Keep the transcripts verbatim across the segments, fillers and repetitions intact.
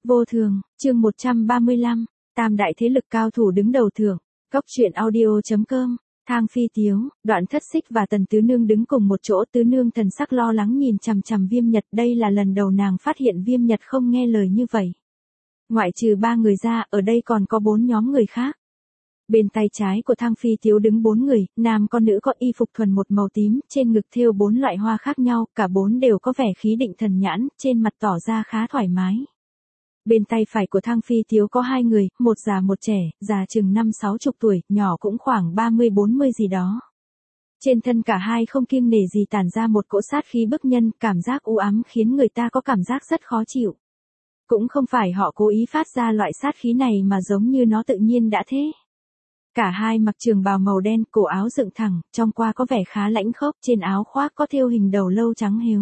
Vô thường, chương một trăm ba mươi lăm, tam đại thế lực cao thủ đứng đầu thưởng, góc truyện audio.com, Thang Phi Tiếu, Đoạn Thất Xích và Tần Tứ Nương đứng cùng một chỗ, Tứ Nương thần sắc lo lắng nhìn chằm chằm Viêm Nhật, đây là lần đầu nàng phát hiện Viêm Nhật không nghe lời như vậy. Ngoại trừ ba người ra, ở đây còn có bốn nhóm người khác. Bên tay trái của Thang Phi Tiếu đứng bốn người, nam con nữ có y phục thuần một màu tím, trên ngực thêu bốn loại hoa khác nhau, cả bốn đều có vẻ khí định thần nhãn, trên mặt tỏ ra khá thoải mái. Bên tay phải của Thang Phi Tiếu có hai người, một già một trẻ, già chừng năm sáu chục tuổi, nhỏ cũng khoảng ba mươi bốn mươi gì đó. Trên thân cả hai không kiêng nể gì tản ra một cỗ sát khí bức nhân, cảm giác u ám khiến người ta có cảm giác rất khó chịu. Cũng không phải họ cố ý phát ra loại sát khí này mà giống như nó tự nhiên đã thế. Cả hai mặc trường bào màu đen, cổ áo dựng thẳng, trong qua có vẻ khá lãnh khốc, trên áo khoác có thêu hình đầu lâu trắng hiếu.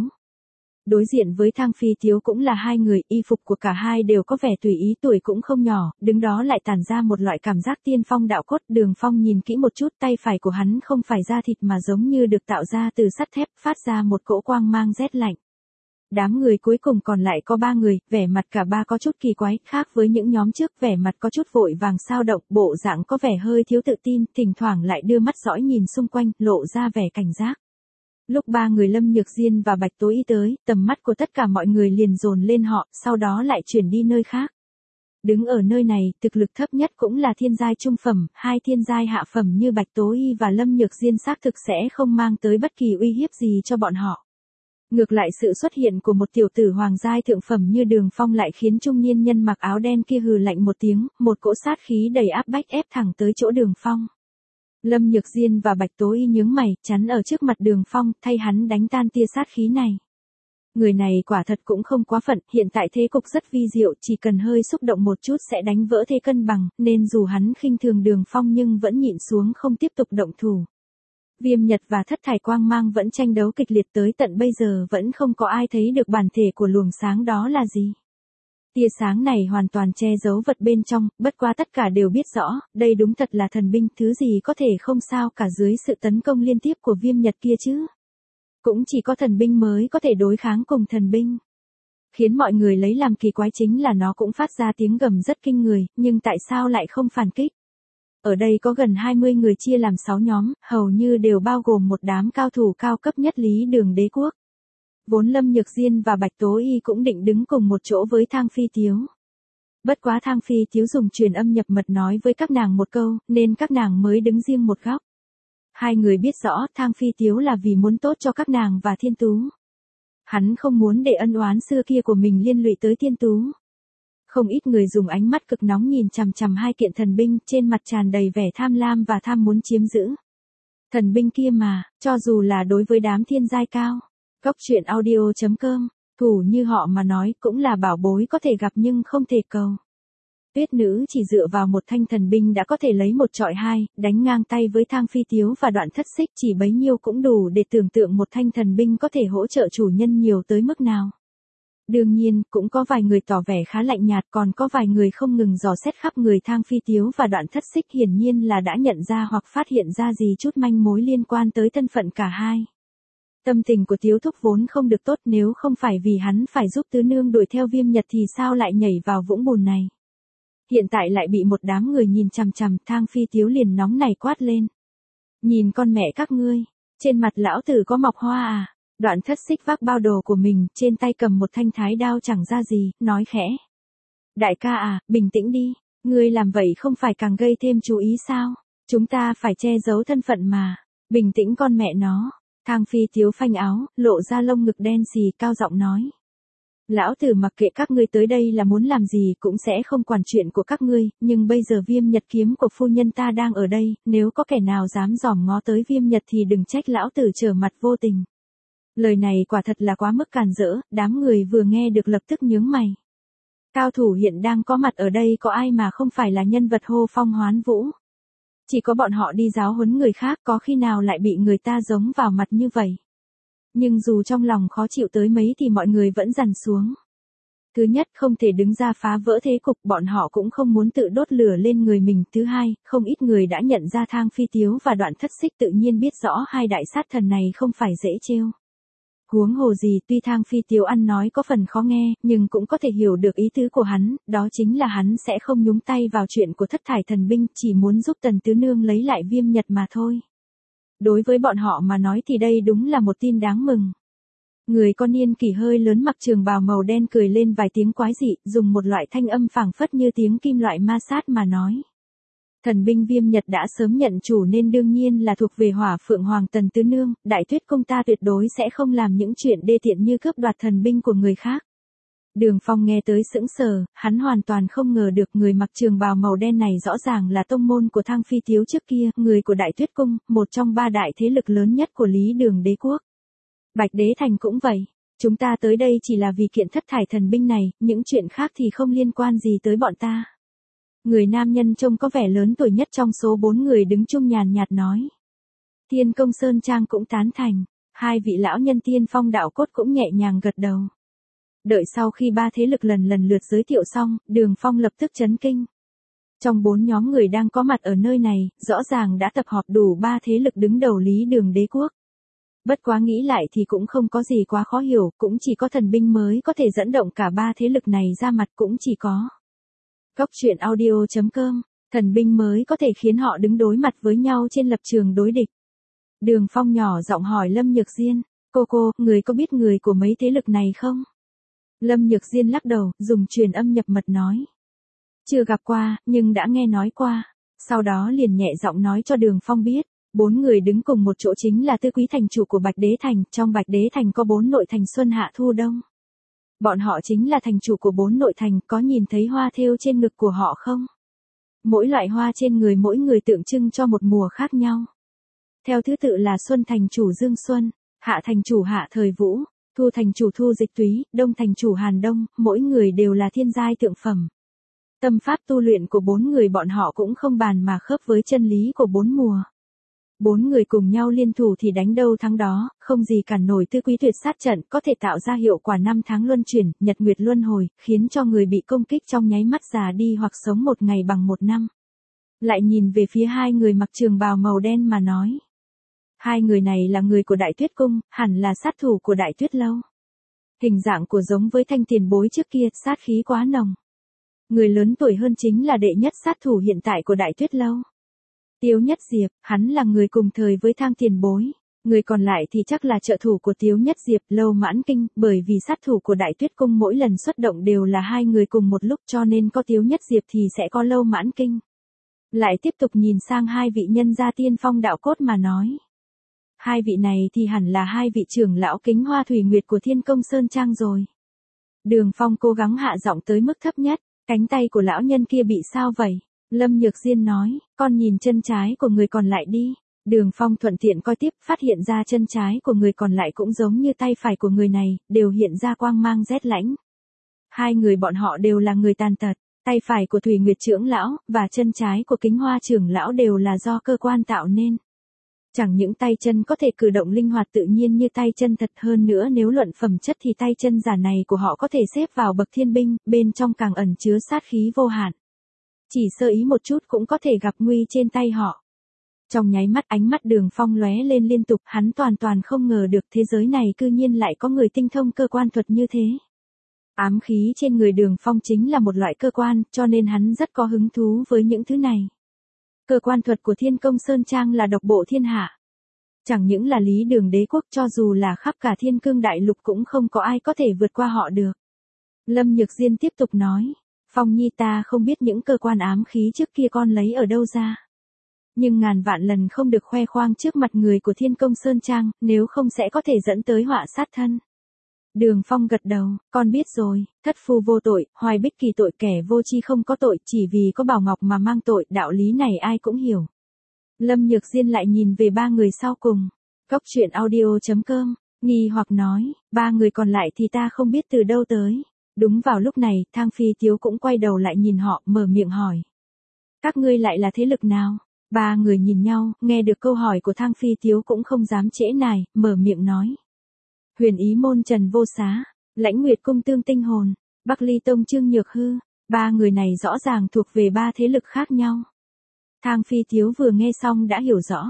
Đối diện với Thang Phi Tiếu cũng là hai người, y phục của cả hai đều có vẻ tùy ý, tuổi cũng không nhỏ, đứng đó lại tản ra một loại cảm giác tiên phong đạo cốt. Đường Phong nhìn kỹ một chút, tay phải của hắn không phải da thịt mà giống như được tạo ra từ sắt thép, phát ra một cỗ quang mang rét lạnh. Đám người cuối cùng còn lại có ba người, vẻ mặt cả ba có chút kỳ quái, khác với những nhóm trước, vẻ mặt có chút vội vàng sao động, bộ dạng có vẻ hơi thiếu tự tin, thỉnh thoảng lại đưa mắt dõi nhìn xung quanh, lộ ra vẻ cảnh giác. Lúc ba người Lâm Nhược Diên và Bạch Tố Y tới, tầm mắt của tất cả mọi người liền dồn lên họ, sau đó lại chuyển đi nơi khác. Đứng ở nơi này, thực lực thấp nhất cũng là thiên giai trung phẩm, hai thiên giai hạ phẩm như Bạch Tố Y và Lâm Nhược Diên xác thực sẽ không mang tới bất kỳ uy hiếp gì cho bọn họ. Ngược lại sự xuất hiện của một tiểu tử hoàng giai thượng phẩm như Đường Phong lại khiến trung niên nhân mặc áo đen kia hừ lạnh một tiếng, một cỗ sát khí đầy áp bách ép thẳng tới chỗ Đường Phong. Lâm Nhược Diên và Bạch Tố Y nhướng mày, chắn ở trước mặt Đường Phong, thay hắn đánh tan tia sát khí này. Người này quả thật cũng không quá phận, hiện tại thế cục rất vi diệu, chỉ cần hơi xúc động một chút sẽ đánh vỡ thế cân bằng, nên dù hắn khinh thường Đường Phong nhưng vẫn nhịn xuống không tiếp tục động thủ. Viêm Nhật và Thất Thải Quang Mang vẫn tranh đấu kịch liệt, tới tận bây giờ vẫn không có ai thấy được bản thể của luồng sáng đó là gì. Tia sáng này hoàn toàn che giấu vật bên trong, bất quá tất cả đều biết rõ, đây đúng thật là thần binh, thứ gì có thể không sao cả dưới sự tấn công liên tiếp của Viêm Nhật kia chứ. Cũng chỉ có thần binh mới có thể đối kháng cùng thần binh. Khiến mọi người lấy làm kỳ quái chính là nó cũng phát ra tiếng gầm rất kinh người, nhưng tại sao lại không phản kích? Ở đây có gần hai mươi người chia làm sáu nhóm, hầu như đều bao gồm một đám cao thủ cao cấp nhất Lý Đường Đế Quốc. Vốn Lâm Nhược Diên và Bạch Tố Y cũng định đứng cùng một chỗ với Thang Phi Tiếu. Bất quá Thang Phi Tiếu dùng truyền âm nhập mật nói với các nàng một câu, nên các nàng mới đứng riêng một góc. Hai người biết rõ Thang Phi Tiếu là vì muốn tốt cho các nàng và Thiên Tú. Hắn không muốn để ân oán xưa kia của mình liên lụy tới Thiên Tú. Không ít người dùng ánh mắt cực nóng nhìn chằm chằm hai kiện thần binh, trên mặt tràn đầy vẻ tham lam và tham muốn chiếm giữ. Thần binh kia mà, cho dù là đối với đám thiên giai cao, góc truyện audio.com, thủ như họ mà nói cũng là bảo bối có thể gặp nhưng không thể cầu. Tuyết nữ chỉ dựa vào một thanh thần binh đã có thể lấy một trọi hai, đánh ngang tay với Thang Phi Tiếu và Đoạn Thất Xích, chỉ bấy nhiêu cũng đủ để tưởng tượng một thanh thần binh có thể hỗ trợ chủ nhân nhiều tới mức nào. Đương nhiên, cũng có vài người tỏ vẻ khá lạnh nhạt, còn có vài người không ngừng dò xét khắp người Thang Phi Tiếu và Đoạn Thất Xích, hiển nhiên là đã nhận ra hoặc phát hiện ra gì chút manh mối liên quan tới thân phận cả hai. Tâm tình của Tiếu Thúc vốn không được tốt, nếu không phải vì hắn phải giúp Tứ Nương đuổi theo Viêm Nhật thì sao lại nhảy vào vũng bùn này. Hiện tại lại bị một đám người nhìn chằm chằm, Thang Phi Tiếu liền nóng này quát lên. Nhìn con mẹ các ngươi, trên mặt lão tử có mọc hoa à? Đoạn Thất Xích vác bao đồ của mình, trên tay cầm một thanh thái đao chẳng ra gì, nói khẽ. Đại ca à, bình tĩnh đi, ngươi làm vậy không phải càng gây thêm chú ý sao? Chúng ta phải che giấu thân phận mà, bình tĩnh con mẹ nó. Thang Phi Tiếu phanh áo, lộ ra lông ngực đen xì, cao giọng nói. Lão tử mặc kệ các ngươi tới đây là muốn làm gì cũng sẽ không quản chuyện của các ngươi, nhưng bây giờ Viêm Nhật kiếm của phu nhân ta đang ở đây, nếu có kẻ nào dám dòm ngó tới Viêm Nhật thì đừng trách lão tử trở mặt vô tình. Lời này quả thật là quá mức càn rỡ, đám người vừa nghe được lập tức nhướng mày. Cao thủ hiện đang có mặt ở đây có ai mà không phải là nhân vật hô phong hoán vũ. Chỉ có bọn họ đi giáo huấn người khác, có khi nào lại bị người ta giống vào mặt như vậy. Nhưng dù trong lòng khó chịu tới mấy thì mọi người vẫn dằn xuống. Thứ nhất, không thể đứng ra phá vỡ thế cục, bọn họ cũng không muốn tự đốt lửa lên người mình. Thứ hai, không ít người đã nhận ra Thang Phi Tiếu và Đoạn Thất Xích, tự nhiên biết rõ hai đại sát thần này không phải dễ trêu. Huống hồ gì tuy Thang Phi Tiếu ăn nói có phần khó nghe, nhưng cũng có thể hiểu được ý tứ của hắn, đó chính là hắn sẽ không nhúng tay vào chuyện của thất thải thần binh, chỉ muốn giúp Tần Tứ Nương lấy lại Viêm Nhật mà thôi. Đối với bọn họ mà nói thì đây đúng là một tin đáng mừng. Người con niên kỷ hơi lớn mặc trường bào màu đen cười lên vài tiếng quái dị, dùng một loại thanh âm phảng phất như tiếng kim loại ma sát mà nói. Thần binh Viêm Nhật đã sớm nhận chủ nên đương nhiên là thuộc về Hỏa Phượng Hoàng Tần Tứ Nương, Đại Tuyết Cung ta tuyệt đối sẽ không làm những chuyện đê tiện như cướp đoạt thần binh của người khác. Đường Phong nghe tới sững sờ, hắn hoàn toàn không ngờ được người mặc trường bào màu đen này rõ ràng là tông môn của Thang Phi Tiếu trước kia, người của Đại Tuyết Cung, một trong ba đại thế lực lớn nhất của Lý Đường Đế Quốc. Bạch Đế Thành cũng vậy, chúng ta tới đây chỉ là vì kiện thất thải thần binh này, những chuyện khác thì không liên quan gì tới bọn ta. Người nam nhân trông có vẻ lớn tuổi nhất trong số bốn người đứng chung nhàn nhạt nói. Thiên Công Sơn Trang cũng tán thành, hai vị lão nhân Tiên Phong đạo cốt cũng nhẹ nhàng gật đầu. Đợi sau khi ba thế lực lần lần lượt giới thiệu xong, Đường Phong lập tức chấn kinh. Trong bốn nhóm người đang có mặt ở nơi này, rõ ràng đã tập hợp đủ ba thế lực đứng đầu Lý Đường Đế Quốc. Bất quá nghĩ lại thì cũng không có gì quá khó hiểu, cũng chỉ có thần binh mới có thể dẫn động cả ba thế lực này ra mặt, cũng chỉ có. Góc truyện audio chấm com, thần binh mới có thể khiến họ đứng đối mặt với nhau trên lập trường đối địch. Đường Phong nhỏ giọng hỏi Lâm Nhược Diên, cô cô, người có biết người của mấy thế lực này không? Lâm Nhược Diên lắc đầu, dùng truyền âm nhập mật nói. Chưa gặp qua, nhưng đã nghe nói qua. Sau đó liền nhẹ giọng nói cho Đường Phong biết. Bốn người đứng cùng một chỗ chính là Tư Quý thành chủ của Bạch Đế Thành, trong Bạch Đế Thành có bốn nội thành Xuân Hạ Thu Đông. Bọn họ chính là thành chủ của bốn nội thành, có nhìn thấy hoa thêu trên ngực của họ không? Mỗi loại hoa trên người mỗi người tượng trưng cho một mùa khác nhau. Theo thứ tự là Xuân thành chủ Dương Xuân, Hạ thành chủ Hạ Thời Vũ, Thu thành chủ Thu Dịch Túy, Đông thành chủ Hàn Đông, mỗi người đều là thiên giai tượng phẩm. Tâm pháp tu luyện của bốn người bọn họ cũng không bàn mà khớp với chân lý của bốn mùa. Bốn người cùng nhau liên thủ thì đánh đâu thắng đó, không gì cản nổi Tư Quý tuyệt sát trận, có thể tạo ra hiệu quả năm tháng luân chuyển, nhật nguyệt luân hồi, khiến cho người bị công kích trong nháy mắt già đi hoặc sống một ngày bằng một năm. Lại nhìn về phía hai người mặc trường bào màu đen mà nói. Hai người này là người của Đại Tuyết Cung, hẳn là sát thủ của Đại Tuyết Lâu. Hình dạng của giống với Thanh tiền bối trước kia, sát khí quá nồng. Người lớn tuổi hơn chính là đệ nhất sát thủ hiện tại của Đại Tuyết Lâu. Tiếu Nhất Diệp, hắn là người cùng thời với Thang tiền bối. Người còn lại thì chắc là trợ thủ của Tiếu Nhất Diệp, Lâu Mãn Kinh, bởi vì sát thủ của Đại Tuyết Cung mỗi lần xuất động đều là hai người cùng một lúc, cho nên có Tiếu Nhất Diệp thì sẽ có Lâu Mãn Kinh. Lại tiếp tục nhìn sang hai vị nhân gia Tiên Phong đạo cốt mà nói. Hai vị này thì hẳn là hai vị trưởng lão Kính Hoa Thủy Nguyệt của Thiên Công Sơn Trang rồi. Đường Phong cố gắng hạ giọng tới mức thấp nhất, cánh tay của lão nhân kia bị sao vậy? Lâm Nhược Diên nói, con nhìn chân trái của người còn lại đi. Đường Phong thuận tiện coi tiếp, phát hiện ra chân trái của người còn lại cũng giống như tay phải của người này, đều hiện ra quang mang rét lãnh. Hai người bọn họ đều là người tàn tật, tay phải của Thủy Nguyệt trưởng lão, và chân trái của Kính Hoa trưởng lão đều là do cơ quan tạo nên. Chẳng những tay chân có thể cử động linh hoạt tự nhiên như tay chân thật, hơn nữa nếu luận phẩm chất thì tay chân giả này của họ có thể xếp vào bậc thiên binh, bên trong càng ẩn chứa sát khí vô hạn. Chỉ sơ ý một chút cũng có thể gặp nguy trên tay họ. Trong nháy mắt ánh mắt Đường Phong lóe lên liên tục, hắn toàn toàn không ngờ được thế giới này cư nhiên lại có người tinh thông cơ quan thuật như thế. Ám khí trên người Đường Phong chính là một loại cơ quan, cho nên hắn rất có hứng thú với những thứ này. Cơ quan thuật của Thiên Công Sơn Trang là độc bộ thiên hạ. Chẳng những là Lý Đường Đế Quốc, cho dù là khắp cả Thiên Cương Đại Lục cũng không có ai có thể vượt qua họ được. Lâm Nhược Diên tiếp tục nói, Phong Nhi ta không biết những cơ quan ám khí trước kia con lấy ở đâu ra. Nhưng ngàn vạn lần không được khoe khoang trước mặt người của Thiên Công Sơn Trang, nếu không sẽ có thể dẫn tới họa sát thân. Đường Phong gật đầu, con biết rồi, thất phu vô tội, hoài bích kỳ tội, kẻ vô tri không có tội, chỉ vì có Bảo Ngọc mà mang tội, đạo lý này ai cũng hiểu. Lâm Nhược Diên lại nhìn về ba người sau cùng. Góc truyện audio chấm com, nghi hoặc nói, ba người còn lại thì ta không biết từ đâu tới. Đúng vào lúc này, Thang Phi Tiếu cũng quay đầu lại nhìn họ, mở miệng hỏi. Các ngươi lại là thế lực nào? Ba người nhìn nhau, nghe được câu hỏi của Thang Phi Tiếu cũng không dám trễ nải, mở miệng nói. Huyền Ý Môn Trần Vô Xá, Lãnh Nguyệt Cung Tương Tinh Hồn, Bắc Ly Tông Trương Nhược Hư, ba người này rõ ràng thuộc về ba thế lực khác nhau. Thang Phi Tiếu vừa nghe xong đã hiểu rõ.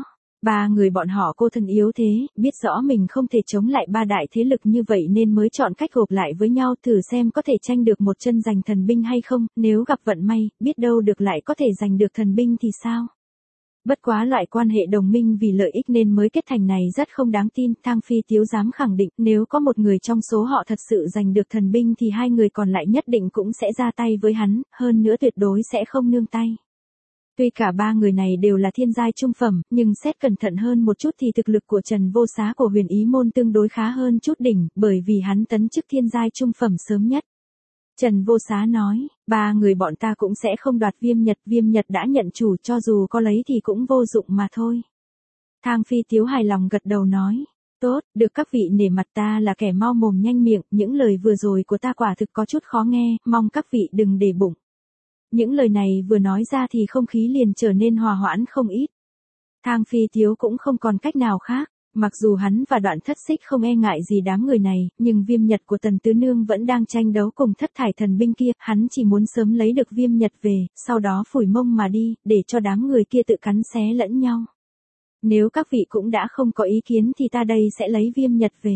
Ba người bọn họ cô thân yếu thế, biết rõ mình không thể chống lại ba đại thế lực như vậy nên mới chọn cách gộp lại với nhau thử xem có thể tranh được một chân giành thần binh hay không, nếu gặp vận may, biết đâu được lại có thể giành được thần binh thì sao. Bất quá loại quan hệ đồng minh vì lợi ích nên mới kết thành này rất không đáng tin, Thang Phi Tiếu dám khẳng định nếu có một người trong số họ thật sự giành được thần binh thì hai người còn lại nhất định cũng sẽ ra tay với hắn, hơn nữa tuyệt đối sẽ không nương tay. Tuy cả ba người này đều là thiên giai trung phẩm, nhưng xét cẩn thận hơn một chút thì thực lực của Trần Vô Xá của Huyền Ý môn tương đối khá hơn chút đỉnh, bởi vì hắn tấn chức thiên giai trung phẩm sớm nhất. Trần Vô Xá nói, ba người bọn ta cũng sẽ không đoạt viêm nhật, viêm nhật đã nhận chủ, cho dù có lấy thì cũng vô dụng mà thôi. Thang Phi Tiếu hài lòng gật đầu nói, tốt, được các vị nể mặt, ta là kẻ mau mồm nhanh miệng, những lời vừa rồi của ta quả thực có chút khó nghe, mong các vị đừng để bụng. Những lời này vừa nói ra thì không khí liền trở nên hòa hoãn không ít. Thang Phi Tiếu cũng không còn cách nào khác, mặc dù hắn và Đoạn Thất Xích không e ngại gì đám người này, nhưng viêm nhật của Tần Tứ Nương vẫn đang tranh đấu cùng thất thải thần binh kia, hắn chỉ muốn sớm lấy được viêm nhật về, sau đó phủi mông mà đi, để cho đám người kia tự cắn xé lẫn nhau. Nếu các vị cũng đã không có ý kiến thì ta đây sẽ lấy viêm nhật về.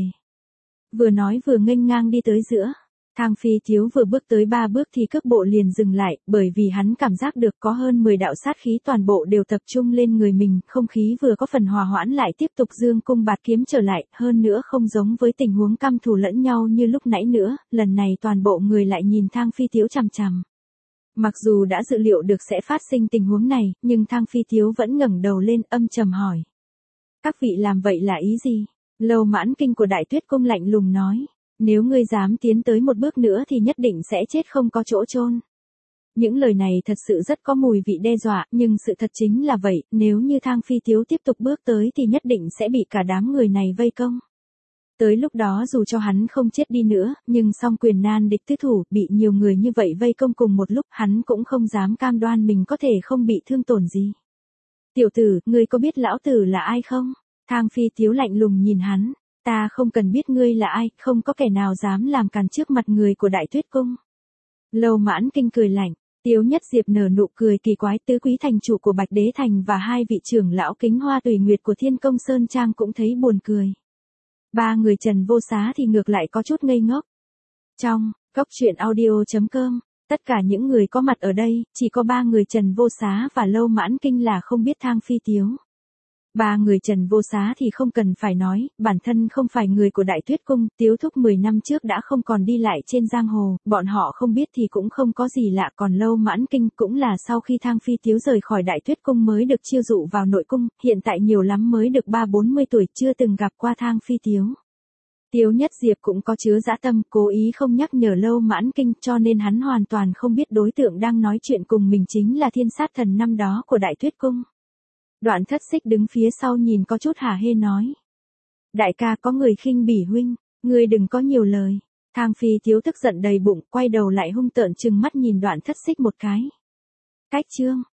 Vừa nói vừa nghênh ngang đi tới giữa. Thang Phi Tiếu vừa bước tới ba bước thì cước bộ liền dừng lại, bởi vì hắn cảm giác được có hơn mười đạo sát khí toàn bộ đều tập trung lên người mình, không khí vừa có phần hòa hoãn lại tiếp tục dương cung bạt kiếm trở lại, hơn nữa không giống với tình huống căm thù lẫn nhau như lúc nãy nữa, lần này toàn bộ người lại nhìn Thang Phi Tiếu chằm chằm. Mặc dù đã dự liệu được sẽ phát sinh tình huống này, nhưng Thang Phi Tiếu vẫn ngẩng đầu lên âm trầm hỏi. Các vị làm vậy là ý gì? Lâu Mãn Kinh của Đại Tuyết Cung lạnh lùng nói. Nếu ngươi dám tiến tới một bước nữa thì nhất định sẽ chết không có chỗ chôn. Những lời này thật sự rất có mùi vị đe dọa, nhưng sự thật chính là vậy, nếu như Thang Phi Tiếu tiếp tục bước tới thì nhất định sẽ bị cả đám người này vây công. Tới lúc đó dù cho hắn không chết đi nữa, nhưng song quyền nan địch tứ thủ, bị nhiều người như vậy vây công cùng một lúc, hắn cũng không dám cam đoan mình có thể không bị thương tổn gì. Tiểu tử, ngươi có biết lão tử là ai không? Thang Phi Tiếu lạnh lùng nhìn hắn. Ta không cần biết ngươi là ai, không có kẻ nào dám làm càn trước mặt người của Đại Tuyết Cung. Lâu Mãn Kinh cười lạnh, Tiếu Nhất Diệp nở nụ cười kỳ quái, tứ quý thành chủ của Bạch Đế Thành và hai vị trưởng lão Kính Hoa Tùy Nguyệt của Thiên Công Sơn Trang cũng thấy buồn cười. Ba người Trần Vô Xá thì ngược lại có chút ngây ngốc. Trong Cốc Truyện Audio chấm com, tất cả những người có mặt ở đây, chỉ có ba người Trần Vô Xá và Lâu Mãn Kinh là không biết Thang Phi Tiếu. Ba người Trần Vô Xá thì không cần phải nói, bản thân không phải người của Đại Tuyết Cung, Tiếu Thúc mười năm trước đã không còn đi lại trên giang hồ, bọn họ không biết thì cũng không có gì lạ, còn Lâu Mãn Kinh cũng là sau khi Thang Phi Tiếu rời khỏi Đại Tuyết Cung mới được chiêu dụ vào nội cung, hiện tại nhiều lắm mới được ba bốn mươi tuổi chưa từng gặp qua Thang Phi Tiếu. Tiếu Nhất Diệp cũng có chứa dã tâm, cố ý không nhắc nhở Lâu Mãn Kinh cho nên hắn hoàn toàn không biết đối tượng đang nói chuyện cùng mình chính là Thiên Sát Thần năm đó của Đại Tuyết Cung. Đoạn Thất Xích đứng phía sau nhìn có chút hả hê nói. Đại ca có người khinh bỉ huynh, ngươi đừng có nhiều lời. Thang Phi Tiếu tức giận đầy bụng, quay đầu lại hung tợn trừng mắt nhìn Đoạn Thất Xích một cái. Cách chương.